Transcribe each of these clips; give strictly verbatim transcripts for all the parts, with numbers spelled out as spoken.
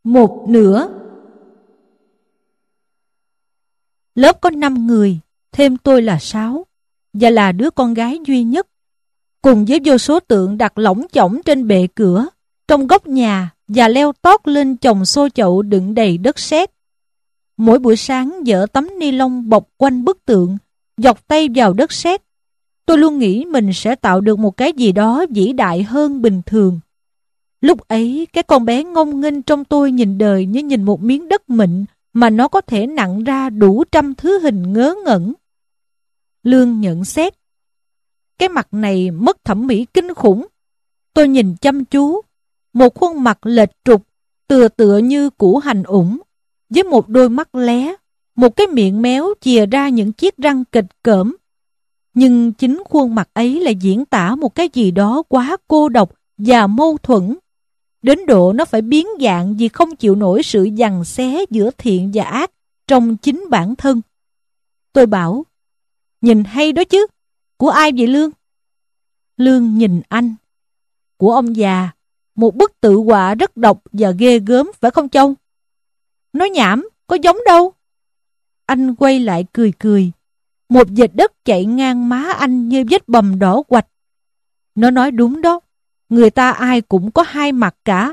Một nửa. Lớp có năm người, thêm tôi là sáu, và là đứa con gái duy nhất. Cùng với vô số tượng đặt lỏng chỏng trên bệ cửa, trong góc nhà và leo tót lên chồng xô chậu đựng đầy đất sét. Mỗi buổi sáng dỡ tấm ni lông bọc quanh bức tượng, dọc tay vào đất sét. Tôi luôn nghĩ mình sẽ tạo được một cái gì đó vĩ đại hơn bình thường. Lúc ấy, cái con bé ngông nghênh trong tôi nhìn đời như nhìn một miếng đất mịn mà nó có thể nặng ra đủ trăm thứ hình ngớ ngẩn. Lương nhận xét: cái mặt này mất thẩm mỹ kinh khủng. Tôi nhìn chăm chú, một khuôn mặt lệch trục, tựa tựa như củ hành ủng, với một đôi mắt lé, một cái miệng méo chìa ra những chiếc răng kịch cỡm. Nhưng chính khuôn mặt ấy lại diễn tả một cái gì đó quá cô độc và mâu thuẫn, đến độ nó phải biến dạng vì không chịu nổi sự giằng xé giữa thiện và ác trong chính bản thân. Tôi bảo: nhìn hay đó chứ, của ai vậy Lương? Lương nhìn anh: của ông già, một bức tự họa rất độc và ghê gớm phải không Châu? Nói nhảm, có giống đâu. Anh quay lại cười cười. Một vệt đất chạy ngang má anh như vết bầm đỏ quạch. Nó nói đúng đó, người ta ai cũng có hai mặt cả.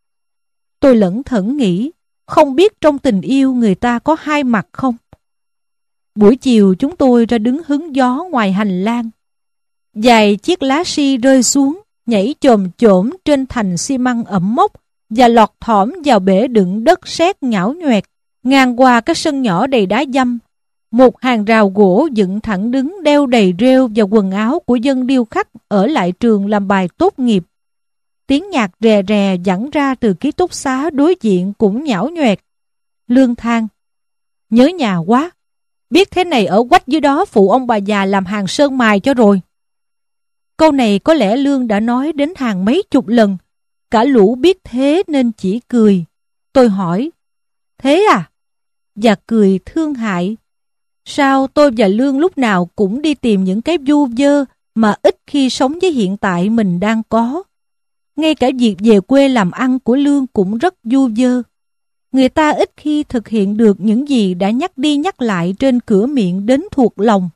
Tôi lẩn thẩn nghĩ, không biết trong tình yêu người ta có hai mặt không? Buổi chiều chúng tôi ra đứng hứng gió ngoài hành lang. Vài chiếc lá si rơi xuống, nhảy chồm chổm trên thành xi măng ẩm mốc và lọt thỏm vào bể đựng đất sét nhão nhoẹt, ngang qua các sân nhỏ đầy đá dăm. Một hàng rào gỗ dựng thẳng đứng đeo đầy rêu và quần áo của dân điêu khắc ở lại trường làm bài tốt nghiệp. Tiếng nhạc rè rè vẳng ra từ ký túc xá đối diện cũng nhão nhoẹt. Lương than: nhớ nhà quá, biết thế này ở quách dưới đó phụ ông bà già làm hàng sơn mài cho rồi. Câu này có lẽ Lương đã nói đến hàng mấy chục lần. Cả lũ biết thế nên chỉ cười. Tôi hỏi: thế à? Và cười thương hại. Sao tôi và Lương lúc nào cũng đi tìm những cái vu vơ mà ít khi sống với hiện tại mình đang có. Ngay cả việc về quê làm ăn của Lương cũng rất vu vơ. Người ta ít khi thực hiện được những gì đã nhắc đi nhắc lại trên cửa miệng đến thuộc lòng.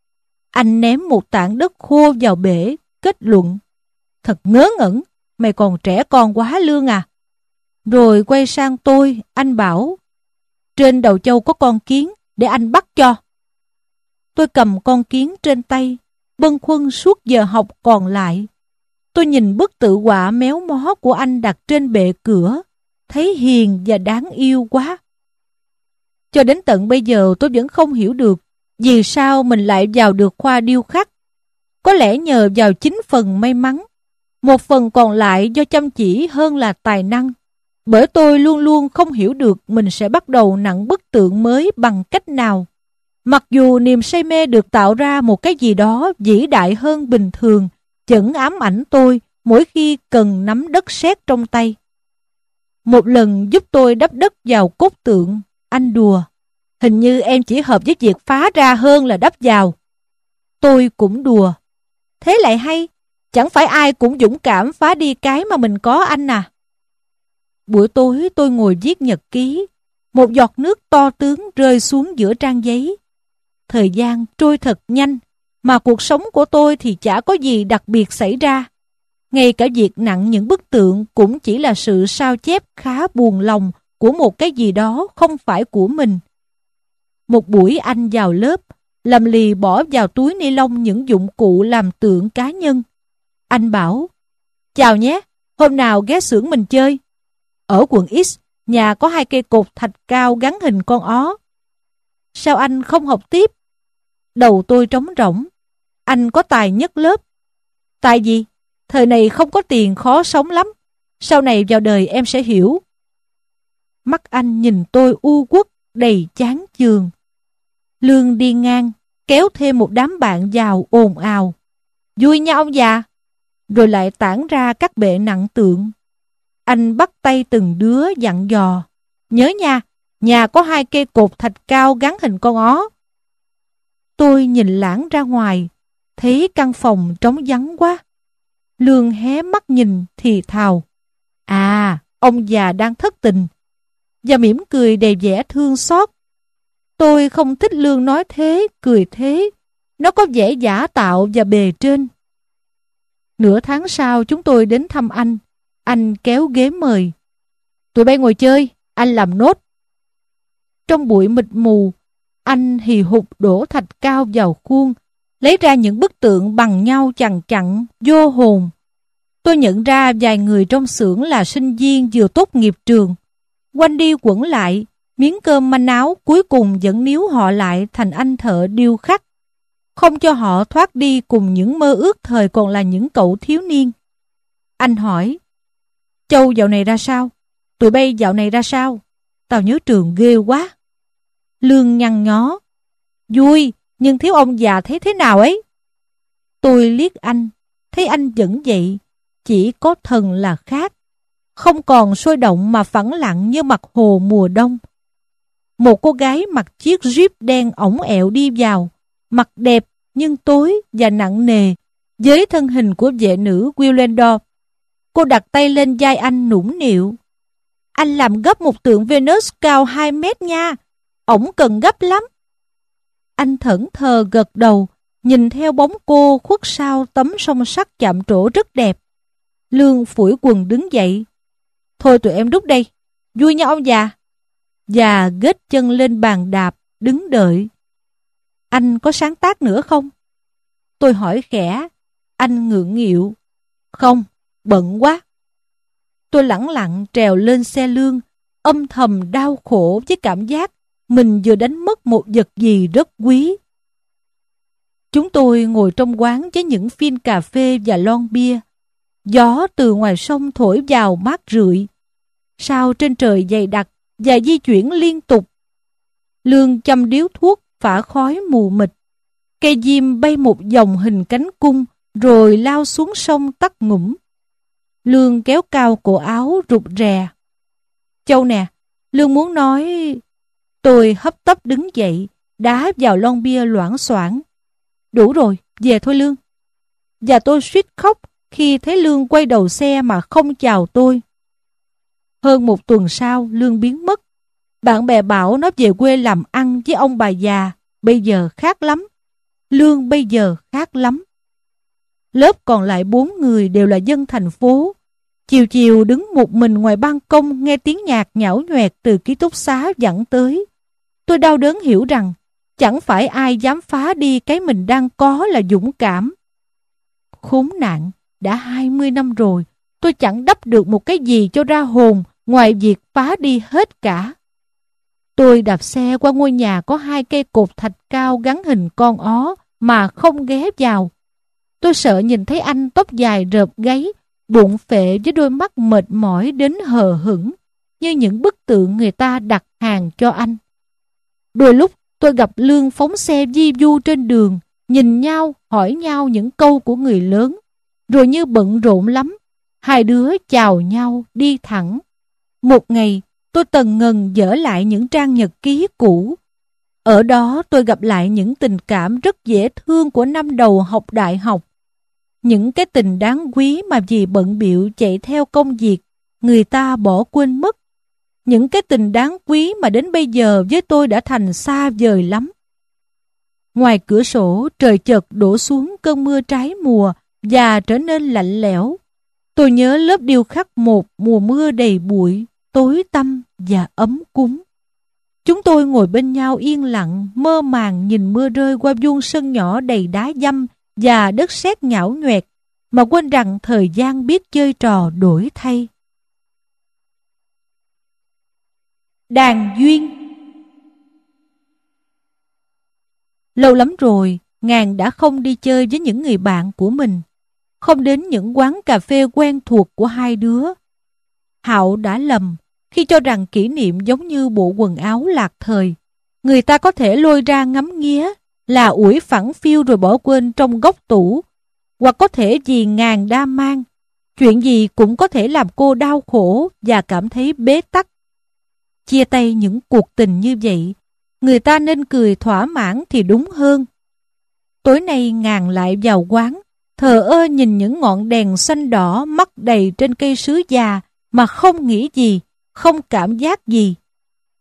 Anh ném một tảng đất khô vào bể, kết luận: thật ngớ ngẩn, mày còn trẻ con quá Lương à. Rồi quay sang tôi, anh bảo: trên đầu Châu có con kiến, để anh bắt cho. Tôi cầm con kiến trên tay, bâng khuâng suốt giờ học còn lại. Tôi nhìn bức tự họa méo mó của anh đặt trên bệ cửa, thấy hiền và đáng yêu quá. Cho đến tận bây giờ tôi vẫn không hiểu được vì sao mình lại vào được khoa điêu khắc. Có lẽ nhờ vào chính phần may mắn, một phần còn lại do chăm chỉ hơn là tài năng. Bởi tôi luôn luôn không hiểu được mình sẽ bắt đầu nặn bức tượng mới bằng cách nào. Mặc dù niềm say mê được tạo ra một cái gì đó vĩ đại hơn bình thường vẫn ám ảnh tôi mỗi khi cần nắm đất sét trong tay. Một lần giúp tôi đắp đất vào cốt tượng, anh đùa: hình như em chỉ hợp với việc phá ra hơn là đắp vào. Tôi cũng đùa: thế lại hay, chẳng phải ai cũng dũng cảm phá đi cái mà mình có anh à. Buổi tối tôi ngồi viết nhật ký, một giọt nước to tướng rơi xuống giữa trang giấy. Thời gian trôi thật nhanh, mà cuộc sống của tôi thì chả có gì đặc biệt xảy ra. Ngay cả việc nặn những bức tượng cũng chỉ là sự sao chép khá buồn lòng của một cái gì đó không phải của mình. Một buổi anh vào lớp, làm lì bỏ vào túi ni lông những dụng cụ làm tượng cá nhân. Anh bảo: chào nhé, hôm nào ghé xưởng mình chơi. Ở quận X, nhà có hai cây cột thạch cao gắn hình con ó. Sao anh không học tiếp? Đầu tôi trống rỗng. Anh có tài nhất lớp. Tại gì? Thời này không có tiền khó sống lắm. Sau này vào đời em sẽ hiểu. Mắt anh nhìn tôi u uất, đầy chán chường. Lương đi ngang, kéo thêm một đám bạn vào ồn ào: vui nha ông già. Rồi lại tản ra các bệ nặng tượng. Anh bắt tay từng đứa dặn dò: nhớ nha, nhà có hai cây cột thạch cao gắn hình con ó. Tôi nhìn lãng ra ngoài, thấy căn phòng trống vắng quá. Lương hé mắt nhìn thì thào: à, ông già đang thất tình, và mỉm cười đầy vẻ thương xót. Tôi không thích Lương nói thế, cười thế. Nó có vẻ giả tạo và bề trên. Nửa tháng sau chúng tôi đến thăm anh. Anh kéo ghế mời. Tụi bay ngồi chơi, anh làm nốt. Trong bụi mịt mù, anh hì hục đổ thạch cao vào khuôn, lấy ra những bức tượng bằng nhau chằng chặn, vô hồn. Tôi nhận ra vài người trong xưởng là sinh viên vừa tốt nghiệp trường. Quanh đi quẩn lại, miếng cơm manh áo cuối cùng vẫn níu họ lại thành anh thợ điêu khắc, không cho họ thoát đi cùng những mơ ước thời còn là những cậu thiếu niên. Anh hỏi, Châu dạo này ra sao? Tụi bay dạo này ra sao? Tao nhớ trường ghê quá. Lương nhăn nhó, vui, nhưng thiếu ông già thấy thế nào ấy? Tôi liếc anh, thấy anh vẫn vậy, chỉ có thần là khác. Không còn sôi động mà phẳng lặng như mặt hồ mùa đông. Một cô gái mặc chiếc jeep đen ổng ẹo đi vào, mặt đẹp nhưng tối và nặng nề, với thân hình của vệ nữ Willendorf. Cô đặt tay lên vai anh nũng nịu. Anh làm gấp một tượng Venus cao hai mét nha, ổng cần gấp lắm. Anh thẫn thờ gật đầu, nhìn theo bóng cô khuất sau tấm song sắt chạm trổ rất đẹp. Lương phủi quần đứng dậy. Thôi tụi em đút đây, vui nha ông già. Và ghết chân lên bàn đạp, đứng đợi. Anh có sáng tác nữa không? Tôi hỏi khẽ. Anh ngượng nghịu. Không, bận quá. Tôi lẳng lặng trèo lên xe Lương, âm thầm đau khổ với cảm giác mình vừa đánh mất một vật gì rất quý. Chúng tôi ngồi trong quán với những phin cà phê và lon bia. Gió từ ngoài sông thổi vào mát rượi. Sao trên trời dày đặc và di chuyển liên tục. Lương châm điếu thuốc phả khói mù mịt. Cây diêm bay một vòng hình cánh cung rồi lao xuống sông tắt ngủm. Lương kéo cao cổ áo rụt rè. Châu nè, Lương muốn nói... Tôi hấp tấp đứng dậy, đá vào lon bia loảng xoảng. Đủ rồi, về thôi Lương. Và tôi suýt khóc khi thấy Lương quay đầu xe mà không chào tôi. Hơn một tuần sau, Lương biến mất. Bạn bè bảo nó về quê làm ăn với ông bà già. Bây giờ khác lắm. Lương bây giờ khác lắm. Lớp còn lại bốn người đều là dân thành phố. Chiều chiều đứng một mình ngoài ban công nghe tiếng nhạc nhão nhoẹt từ ký túc xá dẫn tới. Tôi đau đớn hiểu rằng chẳng phải ai dám phá đi cái mình đang có là dũng cảm. Khốn nạn, đã hai mươi năm rồi, tôi chẳng đắp được một cái gì cho ra hồn ngoài việc phá đi hết cả. Tôi đạp xe qua ngôi nhà có hai cây cột thạch cao gắn hình con ó mà không ghé vào. Tôi sợ nhìn thấy anh tóc dài rợp gáy, bụng phệ với đôi mắt mệt mỏi đến hờ hững, như những bức tượng người ta đặt hàng cho anh. Đôi lúc tôi gặp Lương phóng xe vi vu trên đường, nhìn nhau, hỏi nhau những câu của người lớn, rồi như bận rộn lắm, hai đứa chào nhau đi thẳng. Một ngày, tôi tần ngần dở lại những trang nhật ký cũ. Ở đó tôi gặp lại những tình cảm rất dễ thương của năm đầu học đại học. Những cái tình đáng quý mà vì bận bịu chạy theo công việc, người ta bỏ quên mất. Những cái tình đáng quý mà đến bây giờ với tôi đã thành xa vời lắm. Ngoài cửa sổ, trời chợt đổ xuống cơn mưa trái mùa và trở nên lạnh lẽo. Tôi nhớ lớp điêu khắc một mùa mưa đầy bụi, tối tăm và ấm cúng. Chúng tôi ngồi bên nhau yên lặng, mơ màng nhìn mưa rơi qua vuông sân nhỏ đầy đá dăm và đất sét nhão nhoẹt, mà quên rằng thời gian biết chơi trò đổi thay. Đàn duyên. Lâu lắm rồi, Ngàn đã không đi chơi với những người bạn của mình, không đến những quán cà phê quen thuộc của hai đứa. Hạo đã lầm khi cho rằng kỷ niệm giống như bộ quần áo lạc thời. Người ta có thể lôi ra ngắm nghía, là ủi phẳng phiu rồi bỏ quên trong góc tủ, hoặc có thể vì ngàn đa mang, chuyện gì cũng có thể làm cô đau khổ và cảm thấy bế tắc. Chia tay những cuộc tình như vậy, người ta nên cười thỏa mãn thì đúng hơn. Tối nay Ngàn lại vào quán, thờ ơ nhìn những ngọn đèn xanh đỏ mắc đầy trên cây sứ già mà không nghĩ gì, không cảm giác gì.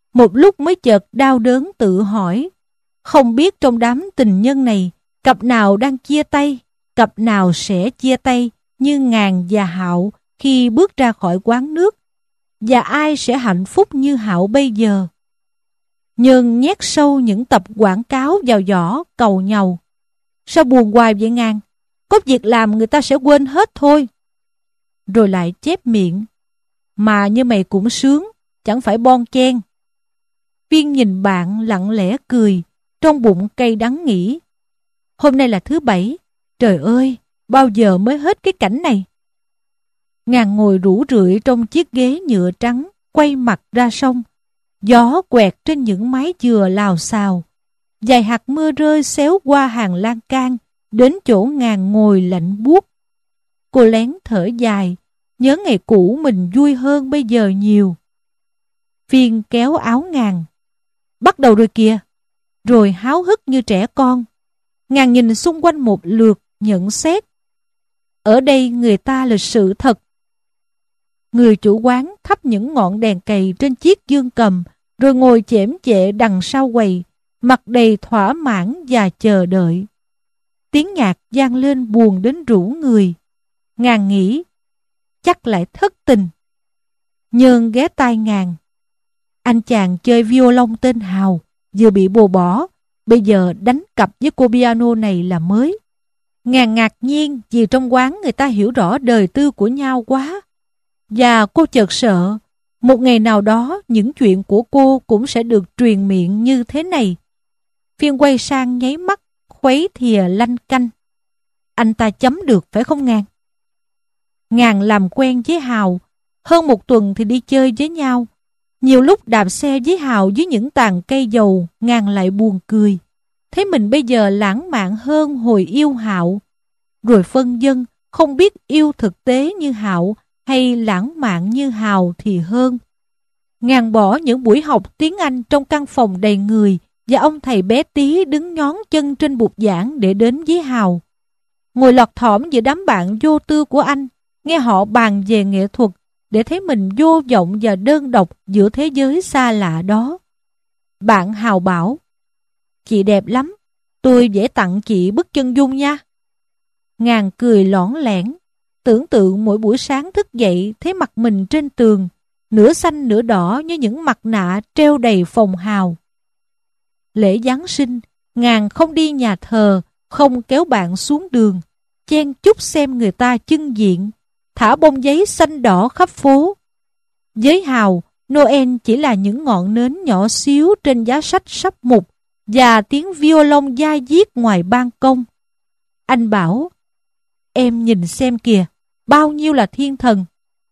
Một lúc mới chợt đau đớn tự hỏi, không biết trong đám tình nhân này, cặp nào đang chia tay, cặp nào sẽ chia tay như Ngàn và Hạo khi bước ra khỏi quán nước, và ai sẽ hạnh phúc như Hạo bây giờ. Nhân nhét sâu những tập quảng cáo vào giỏ cầu nhàu. Sao buồn hoài vậy Ngàn? Có việc làm người ta sẽ quên hết thôi. Rồi lại chép miệng, mà như mày cũng sướng, chẳng phải bon chen. Viên nhìn bạn lặng lẽ cười, trong bụng cay đắng nghĩ, hôm nay là thứ bảy, trời ơi, bao giờ mới hết cái cảnh này. Ngàn ngồi rũ rượi trong chiếc ghế nhựa trắng, quay mặt ra sông. Gió quẹt trên những mái dừa lào xào. Vài hạt mưa rơi xéo qua hàng lan can, đến chỗ Ngàn ngồi lạnh buốt. Cô lén thở dài, nhớ ngày cũ mình vui hơn bây giờ nhiều. Viên kéo áo Ngàn. Bắt đầu rồi kìa. Rồi háo hức như trẻ con. Ngàn nhìn xung quanh một lượt, nhận xét. Ở đây người ta lịch sự thật. Người chủ quán thắp những ngọn đèn cầy trên chiếc dương cầm, rồi ngồi chễm chệ đằng sau quầy, mặt đầy thỏa mãn và chờ đợi. Tiếng nhạc vang lên buồn đến rũ người. Ngàn nghĩ, chắc lại thất tình. Nhơn ghé tai Ngàn. Anh chàng chơi violon tên Hào, vừa bị bồ bỏ, bây giờ đánh cặp với cô piano này là mới. Ngàn ngạc nhiên vì trong quán người ta hiểu rõ đời tư của nhau quá. Và cô chợt sợ, một ngày nào đó những chuyện của cô cũng sẽ được truyền miệng như thế này. Phiên quay sang nháy mắt, khuấy thìa lanh canh. Anh ta chấm được phải không Ngàn? Ngàn làm quen với Hào, hơn một tuần thì đi chơi với nhau. Nhiều lúc đạp xe với Hào dưới những tàn cây dầu, Ngàn lại buồn cười. Thấy mình bây giờ lãng mạn hơn hồi yêu Hạo. Rồi phân vân, không biết yêu thực tế như Hạo hay lãng mạn như Hào thì hơn. Ngàn bỏ những buổi học tiếng Anh trong căn phòng đầy người và ông thầy bé tí đứng nhón chân trên bục giảng để đến với Hào. Ngồi lọt thỏm giữa đám bạn vô tư của anh, nghe họ bàn về nghệ thuật để thấy mình vô vọng và đơn độc giữa thế giới xa lạ đó. Bạn Hào bảo, chị đẹp lắm, tôi vẽ tặng chị bức chân dung nha. Ngàn cười lõn lẻn, tưởng tượng mỗi buổi sáng thức dậy thấy mặt mình trên tường, nửa xanh nửa đỏ như những mặt nạ treo đầy phòng Hào. Lễ Giáng sinh, Ngàn không đi nhà thờ, không kéo bạn xuống đường, chen chúc xem người ta chưng diện, thả bông giấy xanh đỏ khắp phố. Với Hào, Noel chỉ là những ngọn nến nhỏ xíu trên giá sách sắp mục và tiếng violon dai diết ngoài ban công. Anh bảo, em nhìn xem kìa, bao nhiêu là thiên thần.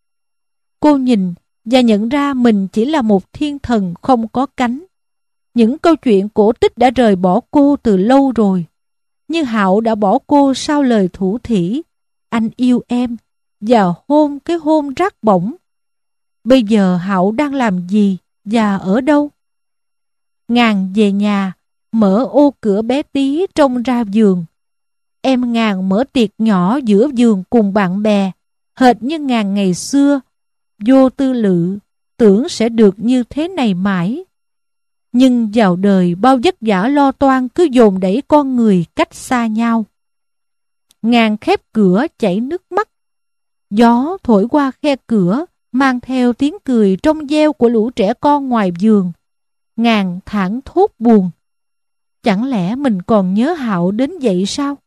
Cô nhìn và nhận ra mình chỉ là một thiên thần không có cánh. Những câu chuyện cổ tích đã rời bỏ cô từ lâu rồi. Như Hạo đã bỏ cô sau lời thủ thỉ, anh yêu em, và hôn cái hôn rát bỏng. Bây giờ Hạo đang làm gì và ở đâu? Ngàn về nhà, mở ô cửa bé tí trông ra giường. Em Ngàn mở tiệc nhỏ giữa giường cùng bạn bè, hệt như Ngàn ngày xưa, vô tư lự, tưởng sẽ được như thế này mãi. Nhưng vào đời bao vất vả lo toan cứ dồn đẩy con người cách xa nhau. Ngàn khép cửa chảy nước mắt. Gió thổi qua khe cửa, mang theo tiếng cười trong veo của lũ trẻ con ngoài vườn. Ngàn thảng thốt buồn. Chẳng lẽ mình còn nhớ Hạo đến vậy sao?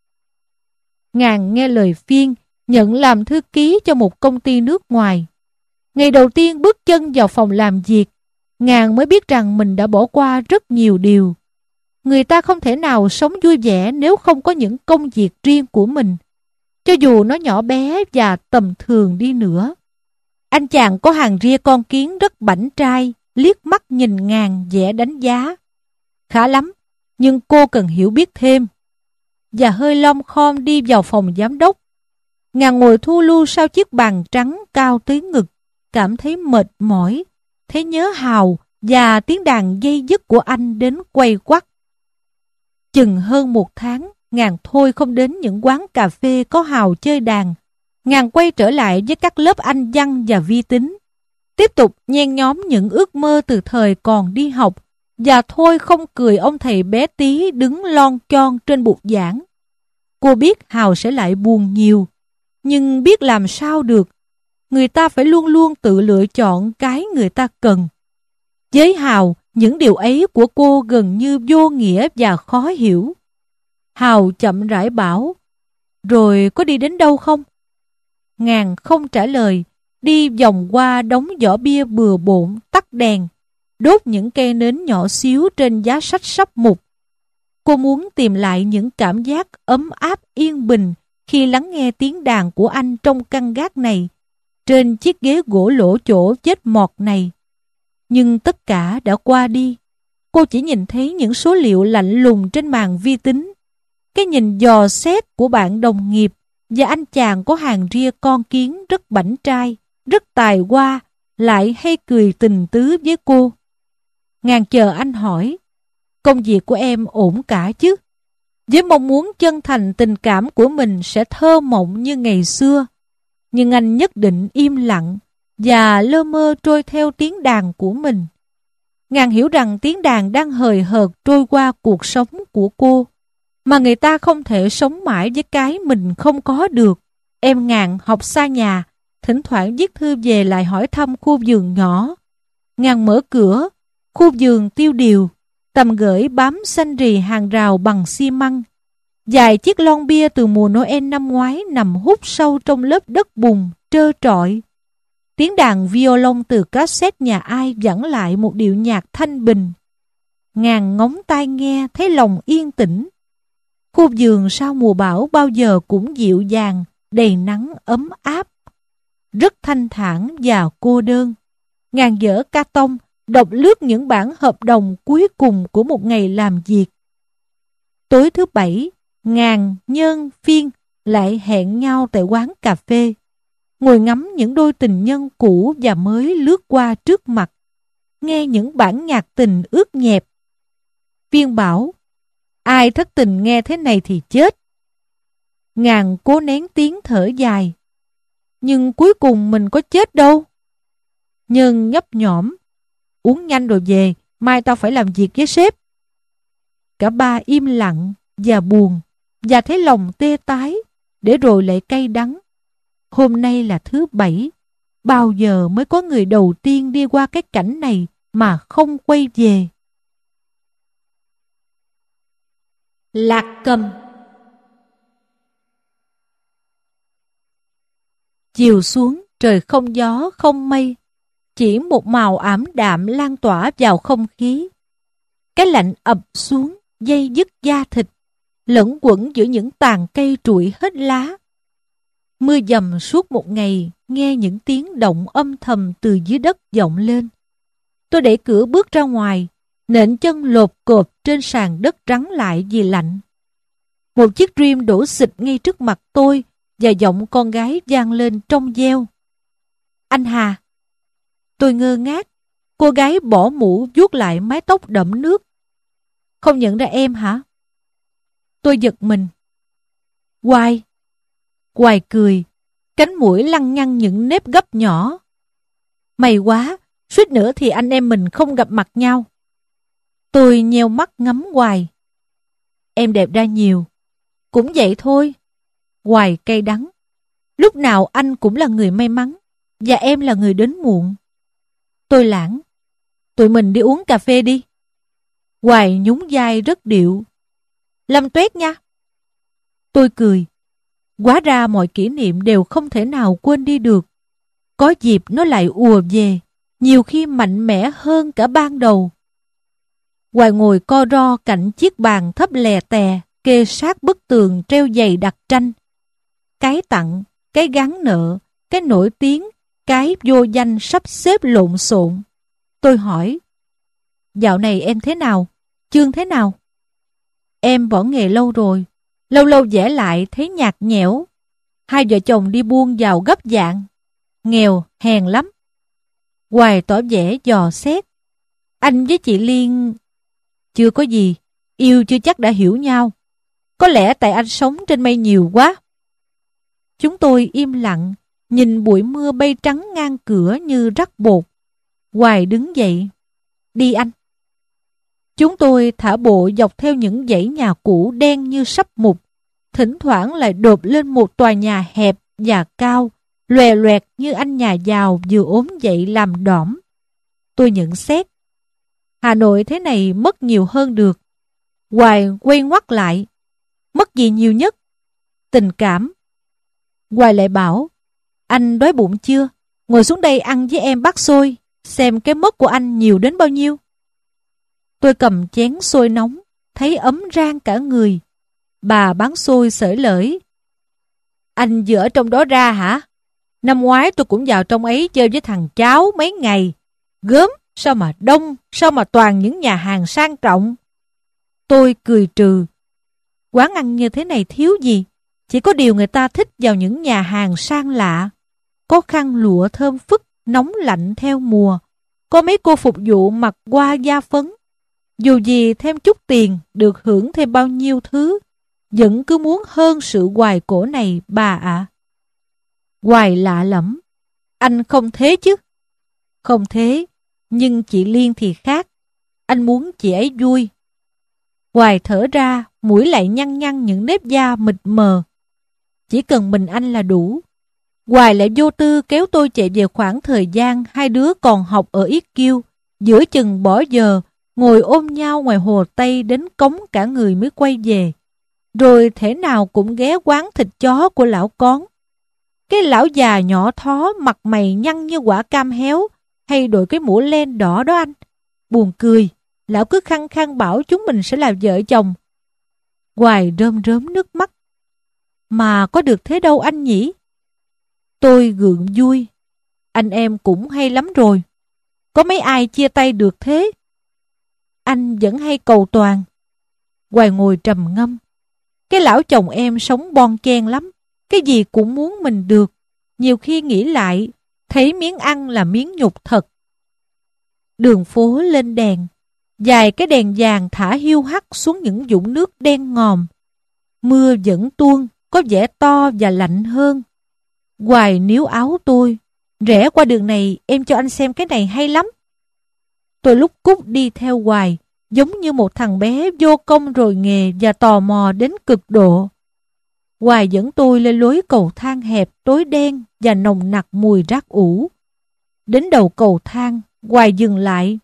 Ngàn nghe lời Phiên, nhận làm thư ký cho một công ty nước ngoài. Ngày đầu tiên bước chân vào phòng làm việc, Ngàn mới biết rằng mình đã bỏ qua rất nhiều điều. Người ta không thể nào sống vui vẻ nếu không có những công việc riêng của mình, cho dù nó nhỏ bé và tầm thường đi nữa. Anh chàng có hàng ria con kiến rất bảnh trai, liếc mắt nhìn Ngàn vẻ đánh giá. Khá lắm, nhưng cô cần hiểu biết thêm. Và hơi lom khom đi vào phòng giám đốc. Ngàn ngồi thu lu sau chiếc bàn trắng cao tới ngực, cảm thấy mệt mỏi, thấy nhớ Hào và tiếng đàn dây dứt của anh đến quay quắt. Chừng hơn một tháng, Ngàn thôi không đến những quán cà phê có Hào chơi đàn. Ngàn quay trở lại với các lớp Anh văn và vi tính. Tiếp tục nhen nhóm những ước mơ từ thời còn đi học, và thôi không cười ông thầy bé tí đứng lon chon trên bục giảng. Cô biết Hào sẽ lại buồn nhiều, nhưng biết làm sao được. Người ta phải luôn luôn tự lựa chọn cái người ta cần. Với Hào, những điều ấy của cô gần như vô nghĩa và khó hiểu. Hào chậm rãi bảo, rồi có đi đến đâu không? Ngàn không trả lời, đi vòng qua đống vỏ bia bừa bộn, tắt đèn, đốt những cây nến nhỏ xíu trên giá sách sắp mục. Cô muốn tìm lại những cảm giác ấm áp yên bình khi lắng nghe tiếng đàn của anh trong căn gác này, trên chiếc ghế gỗ lỗ chỗ vết mọt này. Nhưng tất cả đã qua đi. Cô chỉ nhìn thấy những số liệu lạnh lùng trên màn vi tính, cái nhìn dò xét của bạn đồng nghiệp và anh chàng có hàng ria con kiến rất bảnh trai, rất tài hoa, lại hay cười tình tứ với cô. Ngàn chờ anh hỏi, công việc của em ổn cả chứ? Với mong muốn chân thành tình cảm của mình sẽ thơ mộng như ngày xưa. Nhưng anh nhất định im lặng và lơ mơ trôi theo tiếng đàn của mình. Ngàn hiểu rằng tiếng đàn đang hời hợt trôi qua cuộc sống của cô, mà người ta không thể sống mãi với cái mình không có được. Em Ngàn học xa nhà, thỉnh thoảng viết thư về lại hỏi thăm khu vườn nhỏ. Ngàn mở cửa, khu vườn tiêu điều, tầm gửi bám xanh rì hàng rào bằng xi măng. Vài chiếc lon bia từ mùa Noel năm ngoái nằm hút sâu trong lớp đất bùn, trơ trọi. Tiếng đàn violon từ cassette nhà ai dẫn lại một điệu nhạc thanh bình. Ngàn ngóng tai nghe thấy lòng yên tĩnh. Khu vườn sau mùa bão bao giờ cũng dịu dàng, đầy nắng ấm áp. Rất thanh thản và cô đơn. Ngàn dở ca tông, đọc lướt những bản hợp đồng cuối cùng của một ngày làm việc. Tối thứ bảy, Ngàn, Nhân, Phiên lại hẹn nhau tại quán cà phê, ngồi ngắm những đôi tình nhân cũ và mới lướt qua trước mặt, nghe những bản nhạc tình ướt nhẹp. Phiên bảo, ai thất tình nghe thế này thì chết. Ngàn cố nén tiếng thở dài, nhưng cuối cùng mình có chết đâu. Nhân nhấp nhổm, uống nhanh rồi về, mai tao phải làm việc với sếp. Cả ba im lặng và buồn, và thấy lòng tê tái, để rồi lại cay đắng. Hôm nay là thứ bảy, bao giờ mới có người đầu tiên đi qua cái cảnh này mà không quay về. Lạc Cầm. Chiều xuống, trời không gió không mây, chỉ một màu ảm đạm lan tỏa vào không khí. Cái lạnh ập xuống, dây dứt da thịt, lẫn quẩn giữa những tàn cây trụi hết lá. Mưa dầm suốt một ngày, nghe những tiếng động âm thầm từ dưới đất vọng lên. Tôi đẩy cửa bước ra ngoài, nện chân lột cộp trên sàn đất rắn lại vì lạnh. Một chiếc rim đổ xịch ngay trước mặt tôi, và giọng con gái vang lên trong veo. Anh Hà. Tôi ngơ ngác. Cô gái bỏ mũ vuốt lại mái tóc đẫm nước. Không nhận ra em hả? Tôi giật mình. Hoài. Hoài cười, cánh mũi lăng nhăng những nếp gấp nhỏ. May quá, suýt nữa thì anh em mình không gặp mặt nhau. Tôi nheo mắt ngắm Hoài. Em đẹp ra nhiều. Cũng vậy thôi. Hoài cay đắng. Lúc nào anh cũng là người may mắn, và em là người đến muộn. Tôi lãng. Tụi mình đi uống cà phê đi. Hoài nhún vai rất điệu. Lâm tuét nha. Tôi cười. Hóa ra mọi kỷ niệm đều không thể nào quên đi được. Có dịp nó lại ùa về, nhiều khi mạnh mẽ hơn cả ban đầu. Hoài ngồi co ro cạnh chiếc bàn thấp lè tè, kê sát bức tường treo dày đặc tranh. Cái tặng, cái gắn nợ, cái nổi tiếng, cái vô danh sắp xếp lộn xộn. Tôi hỏi, dạo này em thế nào? Chương thế nào? Em bỏ nghề lâu rồi, lâu lâu vẽ lại thấy nhạt nhẽo. Hai vợ chồng đi buôn vào gấp dạng, nghèo, hèn lắm. Hoài tỏ vẻ dò xét. Anh với chị Liên... Chưa có gì, yêu chưa chắc đã hiểu nhau. Có lẽ tại anh sống trên mây nhiều quá. Chúng tôi im lặng, nhìn bụi mưa bay trắng ngang cửa như rắc bột. Hoài đứng dậy. Đi anh. Chúng tôi thả bộ dọc theo những dãy nhà cũ đen như sắp mục, thỉnh thoảng lại đột lên một tòa nhà hẹp và cao, lòe loẹt như anh nhà giàu vừa ốm dậy làm đỏm. Tôi nhận xét, Hà Nội thế này mất nhiều hơn được. Hoài quay ngoắt lại. Mất gì nhiều nhất? Tình cảm. Hoài lại bảo, anh đói bụng chưa? Ngồi xuống đây ăn với em bát xôi, xem cái mất của anh nhiều đến bao nhiêu. Tôi cầm chén xôi nóng, thấy ấm rang cả người. Bà bán xôi xởi lởi. Anh vừa ở trong đó ra hả? Năm ngoái tôi cũng vào trong ấy chơi với thằng cháu mấy ngày. Gớm, sao mà đông, sao mà toàn những nhà hàng sang trọng. Tôi cười trừ. Quán ăn như thế này thiếu gì? Chỉ có điều người ta thích vào những nhà hàng sang lạ. Có khăn lụa thơm phức, nóng lạnh theo mùa. Có mấy cô phục vụ mặc qua da phấn. Dù gì thêm chút tiền, được hưởng thêm bao nhiêu thứ, vẫn cứ muốn hơn sự hoài cổ này bà ạ. À. Hoài lạ lẫm. Anh không thế chứ? Không thế, nhưng chị Liên thì khác. Anh muốn chị ấy vui. Hoài thở ra, mũi lại nhăn nhăn những nếp da mịt mờ. Chỉ cần mình anh là đủ. Hoài lại vô tư kéo tôi chạy về khoảng thời gian hai đứa còn học ở Yết Kiêu, giữa chừng bỏ giờ, ngồi ôm nhau ngoài hồ Tây đến cống cả người mới quay về. Rồi thể nào cũng ghé quán thịt chó của lão Cón. Cái lão già nhỏ thó, mặt mày nhăn như quả cam héo, hay đội cái mũ len đỏ đó anh. Buồn cười, lão cứ khăng khăng bảo chúng mình sẽ là vợ chồng. Hoài rơm rớm nước mắt. Mà có được thế đâu anh nhỉ? Tôi gượng vui. Anh em cũng hay lắm rồi. Có mấy ai chia tay được thế? Anh vẫn hay cầu toàn. Hoài ngồi trầm ngâm. Cái lão chồng em sống bon chen lắm. Cái gì cũng muốn mình được. Nhiều khi nghĩ lại, thấy miếng ăn là miếng nhục thật. Đường phố lên đèn. Dài cái đèn vàng thả hiu hắt xuống những vũng nước đen ngòm. Mưa vẫn tuôn, có vẻ to và lạnh hơn. Hoài níu áo tôi. Rẽ qua đường này, em cho anh xem cái này hay lắm. Tôi lúc cút đi theo Hoài, giống như một thằng bé vô công rồi nghề và tò mò đến cực độ. Hoài dẫn tôi lên lối cầu thang hẹp, tối đen và nồng nặc mùi rác ủ. Đến đầu cầu thang, Hoài dừng lại.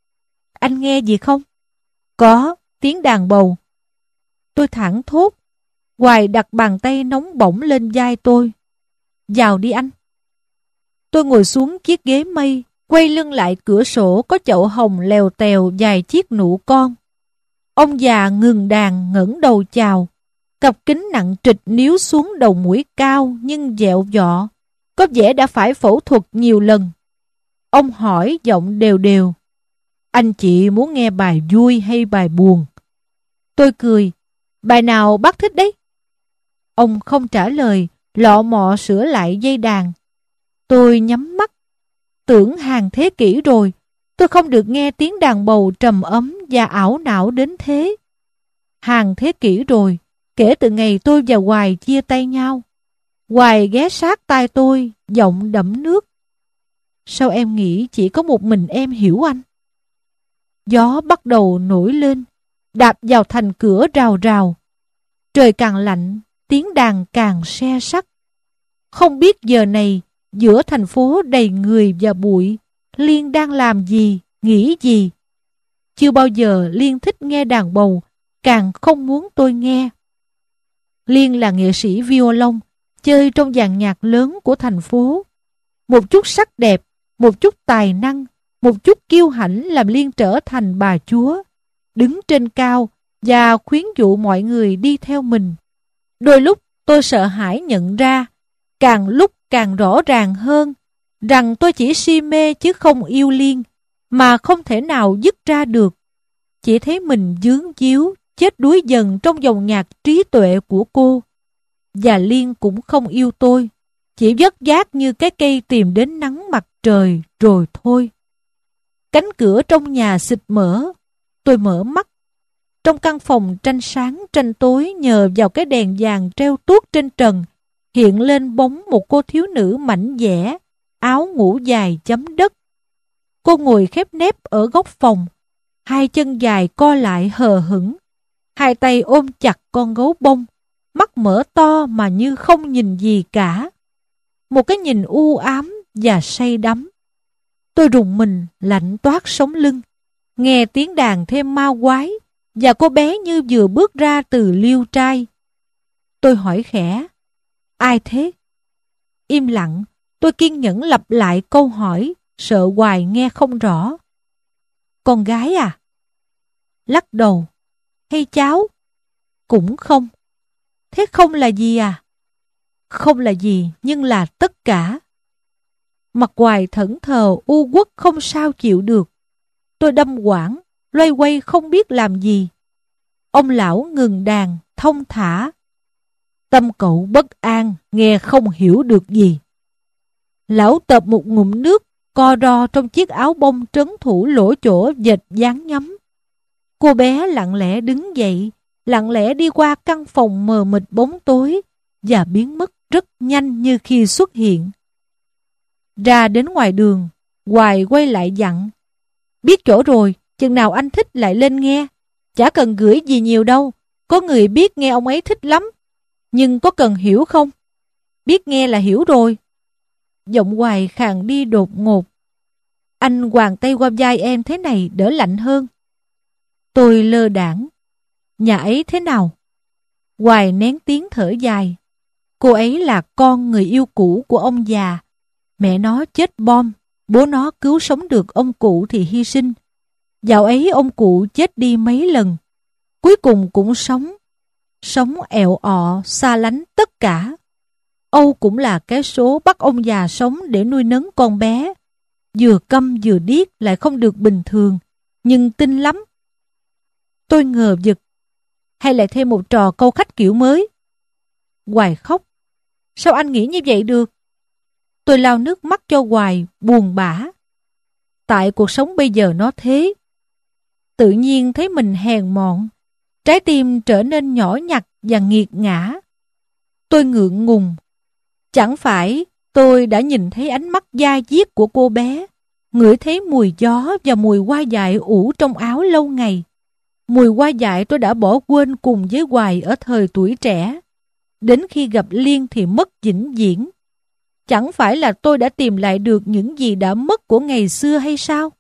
Anh nghe gì không? Có, tiếng đàn bầu. Tôi thảng thốt. Hoài đặt bàn tay nóng bỏng lên vai tôi. Vào đi anh. Tôi ngồi xuống chiếc ghế mây, quay lưng lại cửa sổ có chậu hồng lèo tèo vài chiếc nụ con. Ông già ngừng đàn ngẩng đầu chào. Cặp kính nặng trịch níu xuống đầu mũi cao nhưng dẹo dọ, có vẻ đã phải phẫu thuật nhiều lần. Ông hỏi giọng đều đều. Anh chị muốn nghe bài vui hay bài buồn? Tôi cười. Bài nào bác thích đấy? Ông không trả lời, lọ mọ sửa lại dây đàn. Tôi nhắm mắt. Tưởng hàng thế kỷ rồi, tôi không được nghe tiếng đàn bầu trầm ấm và ảo não đến thế. Hàng thế kỷ rồi, kể từ ngày tôi và Hoài chia tay nhau. Hoài ghé sát tai tôi, giọng đẫm nước. Sao em nghĩ chỉ có một mình em hiểu anh? Gió bắt đầu nổi lên, đạp vào thành cửa rào rào. Trời càng lạnh, tiếng đàn càng se sắt. Không biết giờ này, giữa thành phố đầy người và bụi, Liên đang làm gì, nghĩ gì. Chưa bao giờ Liên thích nghe đàn bầu, càng không muốn tôi nghe. Liên là nghệ sĩ violon, chơi trong dàn nhạc lớn của thành phố. Một chút sắc đẹp, một chút tài năng, một chút kiêu hãnh làm Liên trở thành bà chúa, đứng trên cao và khuyến dụ mọi người đi theo mình. Đôi lúc tôi sợ hãi nhận ra, càng lúc càng rõ ràng hơn, rằng tôi chỉ si mê chứ không yêu Liên, mà không thể nào dứt ra được. Chỉ thấy mình dướng díu, chết đuối dần trong dòng nhạc trí tuệ của cô. Và Liên cũng không yêu tôi, chỉ vất vát như cái cây tìm đến nắng mặt trời rồi thôi. Cánh cửa trong nhà xịt mở, tôi mở mắt. Trong căn phòng tranh sáng tranh tối nhờ vào cái đèn vàng treo tuốt trên trần, hiện lên bóng một cô thiếu nữ mảnh dẻ, áo ngủ dài chấm đất. Cô ngồi khép nép ở góc phòng, hai chân dài co lại hờ hững, hai tay ôm chặt con gấu bông, mắt mở to mà như không nhìn gì cả. Một cái nhìn u ám và say đắm. Tôi rùng mình lạnh toát sống lưng, nghe tiếng đàn thêm ma quái, và cô bé như vừa bước ra từ liêu trai. Tôi hỏi khẽ, ai thế? Im lặng, tôi kiên nhẫn lặp lại câu hỏi, sợ hoài nghe không rõ. Con gái à? Lắc đầu. Hay cháu? Cũng không. Thế không là gì à? Không là gì, nhưng là tất cả. Mặt Hoài thẫn thờ u uất không sao chịu được. Tôi đâm quãng, loay quay không biết làm gì. Ông lão ngừng đàn, thông thả. Tâm cậu bất an, nghe không hiểu được gì. Lão tập một ngụm nước, co ro trong chiếc áo bông trấn thủ lỗ chỗ dệt dáng nhắm. Cô bé lặng lẽ đứng dậy, lặng lẽ đi qua căn phòng mờ mịt bóng tối và biến mất rất nhanh như khi xuất hiện. Ra đến ngoài đường, Hoài quay lại dặn. Biết chỗ rồi, chừng nào anh thích lại lên nghe. Chả cần gửi gì nhiều đâu, có người biết nghe ông ấy thích lắm. Nhưng có cần hiểu không? Biết nghe là hiểu rồi. Giọng Hoài khàn đi đột ngột. Anh quàng tay qua vai em thế này đỡ lạnh hơn. Tôi lơ đãng. Nhà ấy thế nào? Hoài nén tiếng thở dài. Cô ấy là con người yêu cũ của ông già. Mẹ nó chết bom, bố nó cứu sống được ông cụ thì hy sinh. Dạo ấy ông cụ chết đi mấy lần. Cuối cùng cũng sống. Sống ẹo ọ, xa lánh tất cả. Âu cũng là cái số bắt ông già sống để nuôi nấng con bé. Vừa câm vừa điếc lại không được bình thường, nhưng tinh lắm. Tôi ngờ vực. Hay lại thêm một trò câu khách kiểu mới? Hoài khóc. Sao anh nghĩ như vậy được? Tôi lau nước mắt cho Hoài, buồn bã. Tại cuộc sống bây giờ nó thế. Tự nhiên thấy mình hèn mọn, trái tim trở nên nhỏ nhặt và nghiệt ngã. Tôi ngượng ngùng. Chẳng phải tôi đã nhìn thấy ánh mắt da diết của cô bé, ngửi thấy mùi gió và mùi hoa dại ủ trong áo lâu ngày. Mùi hoa dại tôi đã bỏ quên cùng với Hoài ở thời tuổi trẻ. Đến khi gặp Liên thì mất vĩnh viễn. Chẳng phải là tôi đã tìm lại được những gì đã mất của ngày xưa hay sao?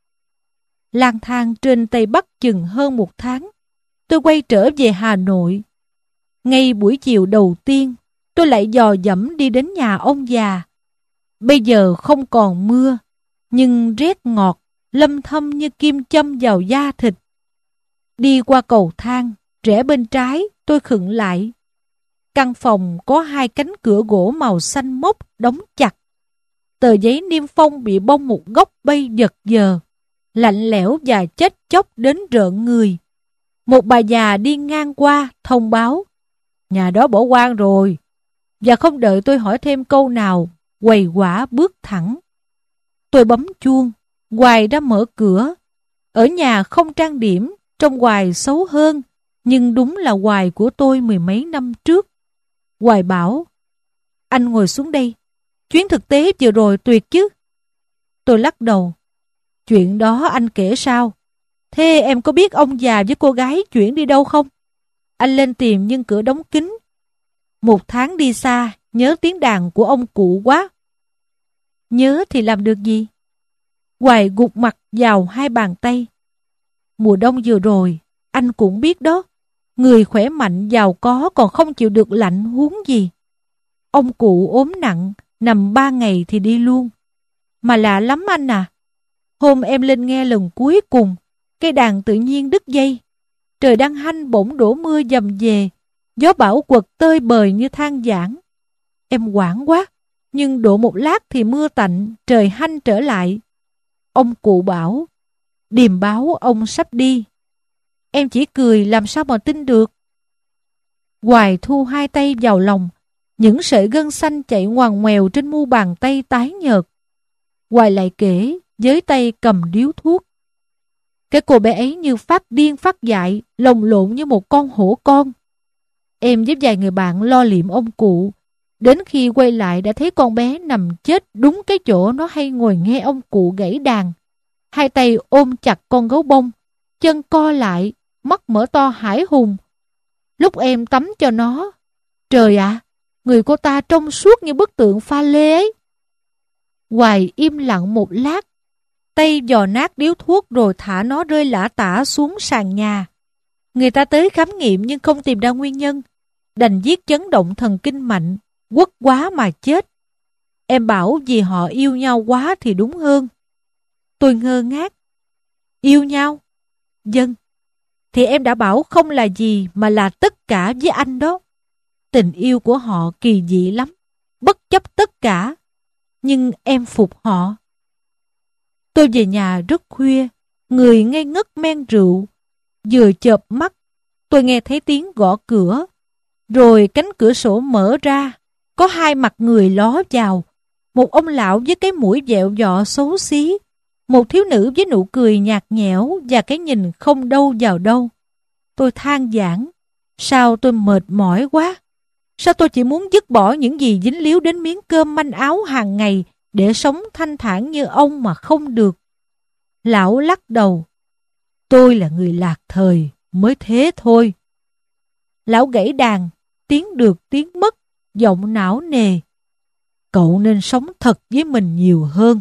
Lang thang trên Tây Bắc chừng hơn một tháng, tôi quay trở về Hà Nội. Ngay buổi chiều đầu tiên, tôi lại dò dẫm đi đến nhà ông già. Bây giờ không còn mưa, nhưng rét ngọt, lâm thâm như kim châm vào da thịt. Đi qua cầu thang, rẽ bên trái, tôi khựng lại. Căn phòng có hai cánh cửa gỗ màu xanh mốc đóng chặt. Tờ giấy niêm phong bị bong một góc bay giật giờ, lạnh lẽo và chết chóc đến rợn người. Một bà già đi ngang qua thông báo, nhà đó bỏ hoang rồi. Và không đợi tôi hỏi thêm câu nào, quầy quả bước thẳng. Tôi bấm chuông, Hoài đã mở cửa. Ở nhà không trang điểm, trông Hoài xấu hơn, nhưng đúng là Hoài của tôi mười mấy năm trước. Hoài bảo, anh ngồi xuống đây, chuyến thực tế vừa rồi tuyệt chứ. Tôi lắc đầu, chuyện đó anh kể sao? Thế em có biết ông già với cô gái chuyển đi đâu không? Anh lên tìm nhưng cửa đóng kín. Một tháng đi xa, nhớ tiếng đàn của ông cụ quá. Nhớ thì làm được gì? Hoài gục mặt vào hai bàn tay. Mùa đông vừa rồi, anh cũng biết đó. Người khỏe mạnh giàu có còn không chịu được lạnh huống gì. Ông cụ ốm nặng, nằm ba ngày thì đi luôn. Mà lạ lắm anh à. Hôm em lên nghe lần cuối cùng, cây đàn tự nhiên đứt dây. Trời đang hanh bỗng đổ mưa dầm về, gió bão quật tơi bời như than giảng. Em hoảng quá, nhưng độ một lát thì mưa tạnh, trời hanh trở lại. Ông cụ bảo, điềm báo ông sắp đi. Em chỉ cười làm sao mà tin được. Hoài thu hai tay vào lòng, những sợi gân xanh chạy ngoằn ngoèo trên mu bàn tay tái nhợt. Hoài lại kể, với tay cầm điếu thuốc. Cái cô bé ấy như phát điên phát dại, lồng lộn như một con hổ con. Em với vài người bạn lo liệm ông cụ, Đến khi quay lại đã thấy con bé nằm chết đúng cái chỗ nó hay ngồi nghe ông cụ gãy đàn. Hai tay ôm chặt con gấu bông, chân co lại, mắt mở to hãi hùng. Lúc em tắm cho nó, trời ạ, à, người cô ta trong suốt như bức tượng pha lê ấy. Hoài im lặng một lát, tay dò nát điếu thuốc rồi thả nó rơi lả tả xuống sàn nhà. Người ta tới khám nghiệm nhưng không tìm ra nguyên nhân, đành giết chấn động thần kinh mạnh, quất quá mà chết. Em bảo vì họ yêu nhau quá thì đúng hơn. Tôi ngơ ngác. Yêu nhau? Vâng. Thì em đã bảo không là gì mà là tất cả với anh đó. Tình yêu của họ kỳ dị lắm, bất chấp tất cả. Nhưng em phục họ. Tôi về nhà rất khuya, người ngây ngất men rượu. Vừa chợp mắt, tôi nghe thấy tiếng gõ cửa. Rồi cánh cửa sổ mở ra, có hai mặt người ló vào. Một ông lão với cái mũi dẹo dọ xấu xí, một thiếu nữ với nụ cười nhạt nhẽo và cái nhìn không đâu vào đâu. Tôi than vãn, sao tôi mệt mỏi quá. Sao tôi chỉ muốn dứt bỏ những gì dính líu đến miếng cơm manh áo hàng ngày để sống thanh thản như ông mà không được. Lão lắc đầu. Tôi là người lạc thời, mới thế thôi. Lão gãy đàn, tiếng được tiếng mất, giọng não nề. Cậu nên sống thật với mình nhiều hơn.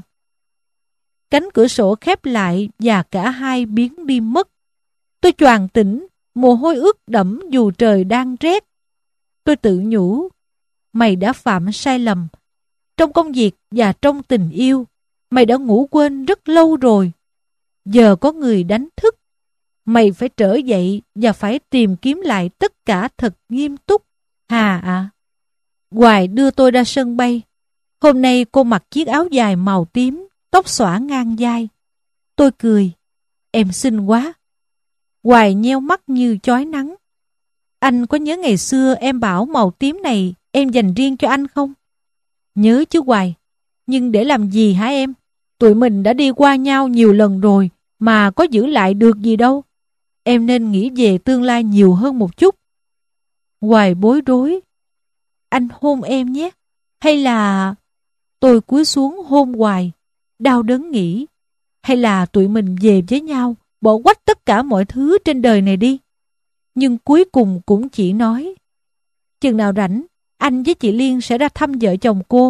Cánh cửa sổ khép lại và cả hai biến đi mất. Tôi choàng tỉnh, mồ hôi ướt đẫm dù trời đang rét. Tôi tự nhủ, mày đã phạm sai lầm. Trong công việc và trong tình yêu, mày đã ngủ quên rất lâu rồi. Giờ có người đánh thức. Mày phải trở dậy và phải tìm kiếm lại tất cả thật nghiêm túc. Hà ạ. À. Hoài đưa tôi ra sân bay. Hôm nay cô mặc chiếc áo dài màu tím, tóc xõa ngang vai. Tôi cười. Em xinh quá. Hoài nheo mắt như chói nắng. Anh có nhớ ngày xưa em bảo màu tím này em dành riêng cho anh không? Nhớ chứ Hoài. Nhưng để làm gì hả em? Tụi mình đã đi qua nhau nhiều lần rồi mà có giữ lại được gì đâu. Em nên nghĩ về tương lai nhiều hơn một chút. Hoài bối rối. Anh hôn em nhé. Hay là... Tôi cúi xuống hôn Hoài, đau đớn nghĩ. Hay là tụi mình về với nhau, bỏ quách tất cả mọi thứ trên đời này đi. Nhưng cuối cùng cũng chỉ nói. Chừng nào rảnh, anh với chị Liên sẽ ra thăm vợ chồng cô.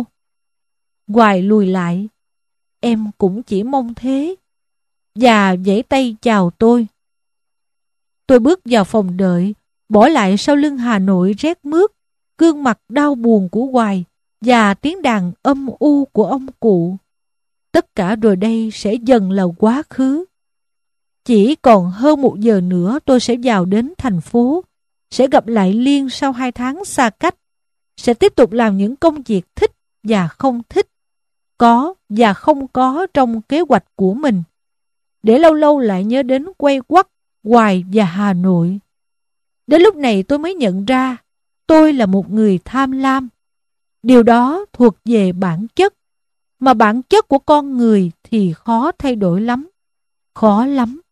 Hoài lùi lại. Em cũng chỉ mong thế. Và vẫy tay chào tôi. Tôi bước vào phòng đợi, bỏ lại sau lưng Hà Nội rét mướt, gương mặt đau buồn của Hoài và tiếng đàn âm u của ông cụ. Tất cả rồi đây sẽ dần là quá khứ. Chỉ còn hơn một giờ nữa tôi sẽ vào đến thành phố, sẽ gặp lại Liên sau hai tháng xa cách, sẽ tiếp tục làm những công việc thích và không thích, có và không có trong kế hoạch của mình, để lâu lâu lại nhớ đến quay quắt Hoài và Hà Nội. Đến lúc này tôi mới nhận ra tôi là một người tham lam. Điều đó thuộc về bản chất, mà bản chất của con người thì khó thay đổi lắm, khó lắm.